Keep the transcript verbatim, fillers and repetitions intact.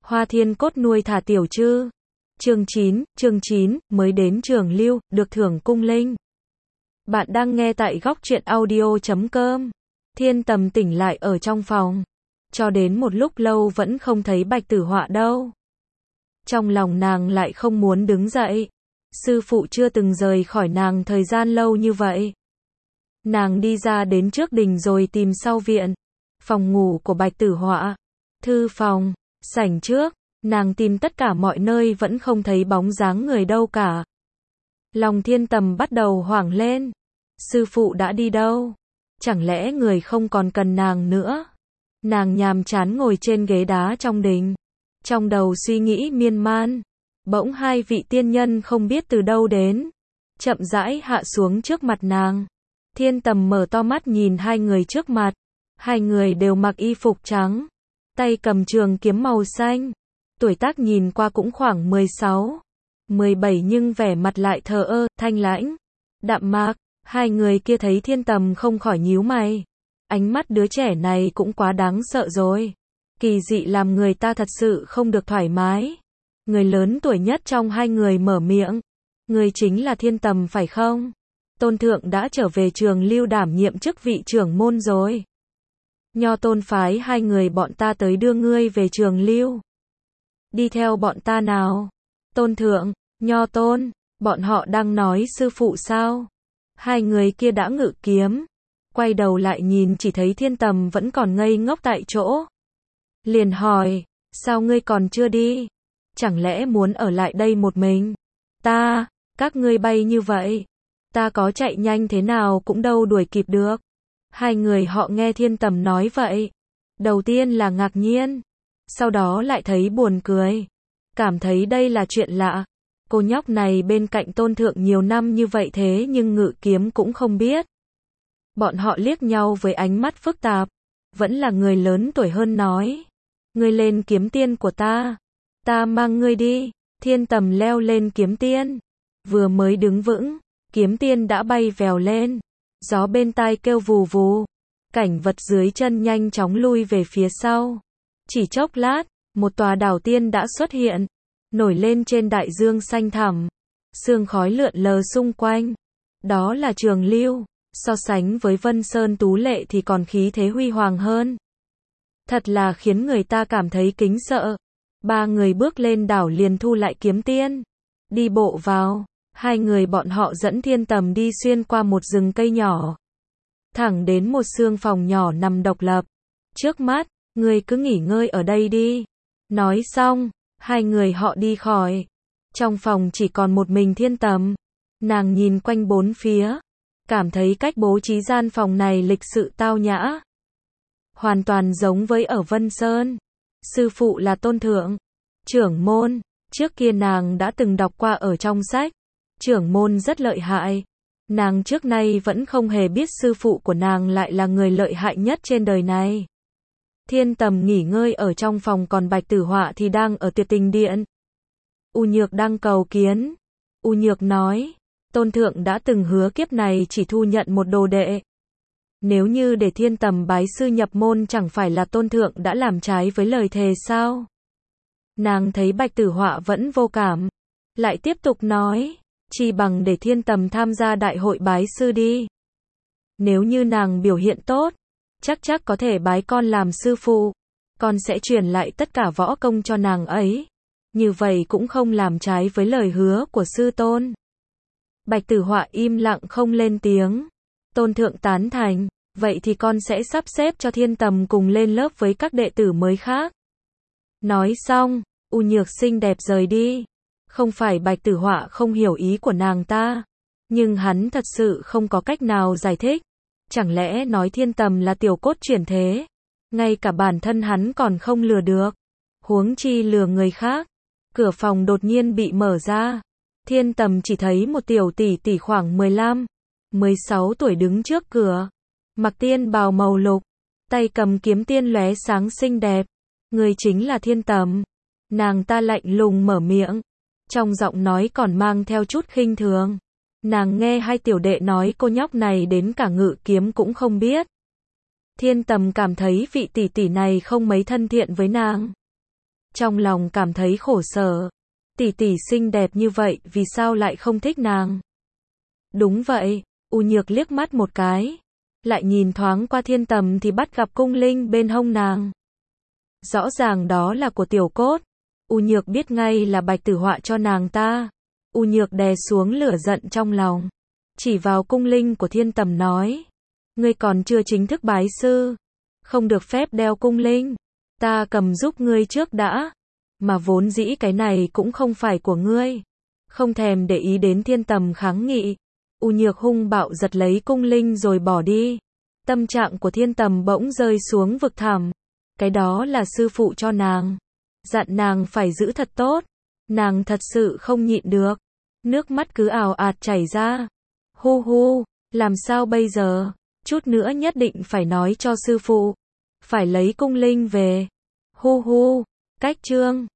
Hoa Thiên Cốt nuôi thả tiểu trư. Chương chín, chương chín, mới đến Trường Lưu, được thưởng cung linh. Bạn đang nghe tại góc truyện audio chấm com. Thiên Tầm tỉnh lại ở trong phòng. Cho đến một lúc lâu vẫn không thấy Bạch Tử Họa đâu. Trong lòng nàng lại không muốn đứng dậy. Sư phụ chưa từng rời khỏi nàng thời gian lâu như vậy. Nàng đi ra đến trước đình rồi tìm sau viện. Phòng ngủ của Bạch Tử Họa. Thư phòng, sảnh trước. Nàng tìm tất cả mọi nơi vẫn không thấy bóng dáng người đâu cả. Lòng Thiên Tầm bắt đầu hoảng lên. Sư phụ đã đi đâu? Chẳng lẽ người không còn cần nàng nữa? Nàng nhàm chán ngồi trên ghế đá trong đình. Trong đầu suy nghĩ miên man. Bỗng hai vị tiên nhân không biết từ đâu đến. Chậm rãi hạ xuống trước mặt nàng. Thiên Tầm mở to mắt nhìn hai người trước mặt. Hai người đều mặc y phục trắng. Tay cầm trường kiếm màu xanh. Tuổi tác nhìn qua cũng khoảng mười sáu, mười bảy nhưng vẻ mặt lại thờ ơ, thanh lãnh, đạm mạc. Hai người kia thấy Thiên Tầm không khỏi nhíu mày. Ánh mắt đứa trẻ này cũng quá đáng sợ rồi. Kỳ dị làm người ta thật sự không được thoải mái. Người lớn tuổi nhất trong hai người mở miệng. Người chính là Thiên Tầm phải không? Tôn thượng đã trở về Trường Lưu đảm nhiệm chức vị trưởng môn rồi. Nho Tôn phái hai người bọn ta tới đưa ngươi về Trường Lưu. Đi theo bọn ta nào. Tôn thượng, Nho Tôn, bọn họ đang nói sư phụ sao? Hai người kia đã ngự kiếm. Quay đầu lại nhìn chỉ thấy Thiên Tầm vẫn còn ngây ngốc tại chỗ. Liền hỏi, sao ngươi còn chưa đi? Chẳng lẽ muốn ở lại đây một mình? Ta, các ngươi bay như vậy. Ta có chạy nhanh thế nào cũng đâu đuổi kịp được. Hai người họ nghe Thiên Tầm nói vậy. Đầu tiên là ngạc nhiên. Sau đó lại thấy buồn cười. Cảm thấy đây là chuyện lạ. Cô nhóc này bên cạnh Tôn thượng nhiều năm như vậy thế nhưng ngự kiếm cũng không biết. Bọn họ liếc nhau với ánh mắt phức tạp. Vẫn là người lớn tuổi hơn nói. Ngươi lên kiếm tiên của ta. Ta mang ngươi đi. Thiên Tầm leo lên kiếm tiên. Vừa mới đứng vững. Kiếm tiên đã bay vèo lên. Gió bên tai kêu vù vù. Cảnh vật dưới chân nhanh chóng lui về phía sau. Chỉ chốc lát, một tòa đảo tiên đã xuất hiện. Nổi lên trên đại dương xanh thẳm. Sương khói lượn lờ xung quanh. Đó là Trường Lưu. So sánh với Vân Sơn tú lệ thì còn khí thế huy hoàng hơn. Thật là khiến người ta cảm thấy kính sợ. Ba người bước lên đảo liền thu lại kiếm tiên. Đi bộ vào. Hai người bọn họ dẫn Thiên Tầm đi xuyên qua một rừng cây nhỏ. Thẳng đến một xương phòng nhỏ nằm độc lập. Trước mắt, ngươi cứ nghỉ ngơi ở đây đi. Nói xong, hai người họ đi khỏi. Trong phòng chỉ còn một mình Thiên Tầm. Nàng nhìn quanh bốn phía. Cảm thấy cách bố trí gian phòng này lịch sự tao nhã. Hoàn toàn giống với ở Vân Sơn. Sư phụ là Tôn thượng. Trưởng môn. Trước kia nàng đã từng đọc qua ở trong sách. Trưởng môn rất lợi hại. Nàng trước nay vẫn không hề biết sư phụ của nàng lại là người lợi hại nhất trên đời này. Thiên Tầm nghỉ ngơi ở trong phòng còn Bạch Tử Họa thì đang ở Tuyệt Tình Điện. U Nhược đang cầu kiến. U Nhược nói, Tôn thượng đã từng hứa kiếp này chỉ thu nhận một đồ đệ. Nếu như để Thiên Tầm bái sư nhập môn chẳng phải là Tôn thượng đã làm trái với lời thề sao? Nàng thấy Bạch Tử Họa vẫn vô cảm. Lại tiếp tục nói, chỉ bằng để Thiên Tầm tham gia đại hội bái sư đi. Nếu như nàng biểu hiện tốt, chắc chắc có thể bái con làm sư phụ. Con sẽ truyền lại tất cả võ công cho nàng ấy. Như vậy cũng không làm trái với lời hứa của sư tôn. Bạch Tử Họa im lặng không lên tiếng. Tôn thượng tán thành. Vậy thì con sẽ sắp xếp cho Thiên Tầm cùng lên lớp với các đệ tử mới khác. Nói xong, U Nhược xinh đẹp rời đi. Không phải Bạch Tử Họa không hiểu ý của nàng ta. Nhưng hắn thật sự không có cách nào giải thích. Chẳng lẽ nói Thiên Tầm là tiểu cốt chuyển thế? Ngay cả bản thân hắn còn không lừa được. Huống chi lừa người khác. Cửa phòng đột nhiên bị mở ra. Thiên Tầm chỉ thấy một tiểu tỷ tỷ khoảng mười lăm, mười sáu tuổi đứng trước cửa. Mặc tiên bào màu lục. Tay cầm kiếm tiên lóe sáng xinh đẹp. Người chính là Thiên Tầm. Nàng ta lạnh lùng mở miệng. Trong giọng nói còn mang theo chút khinh thường. Nàng nghe hai tiểu đệ nói cô nhóc này đến cả ngự kiếm cũng không biết. Thiên Tầm cảm thấy vị tỷ tỷ này không mấy thân thiện với nàng. trong lòng cảm thấy khổ sở. Tỷ tỷ xinh đẹp như vậy, vì sao lại không thích nàng? Đúng vậy, U Nhược liếc mắt một cái, lại nhìn thoáng qua Thiên Tầm thì bắt gặp cung linh bên hông nàng. Rõ ràng đó là của Tiểu Cốt. U Nhược biết ngay là Bạch Tử Họa cho nàng ta. U Nhược đè xuống lửa giận trong lòng, chỉ vào cung linh của Thiên Tầm nói, ngươi còn chưa chính thức bái sư, không được phép đeo cung linh, ta cầm giúp ngươi trước đã, mà vốn dĩ cái này cũng không phải của ngươi. Không thèm để ý đến Thiên Tầm kháng nghị, U Nhược hung bạo giật lấy cung linh rồi bỏ đi. Tâm trạng của Thiên Tầm bỗng rơi xuống vực thẳm. Cái đó là sư phụ cho nàng, dặn nàng phải giữ thật tốt. Nàng thật sự không nhịn được, nước mắt cứ ào ạt chảy ra. Hu hu, làm sao bây giờ? Chút nữa nhất định phải nói cho sư phụ, phải lấy cung linh về. Hu hu, cách chương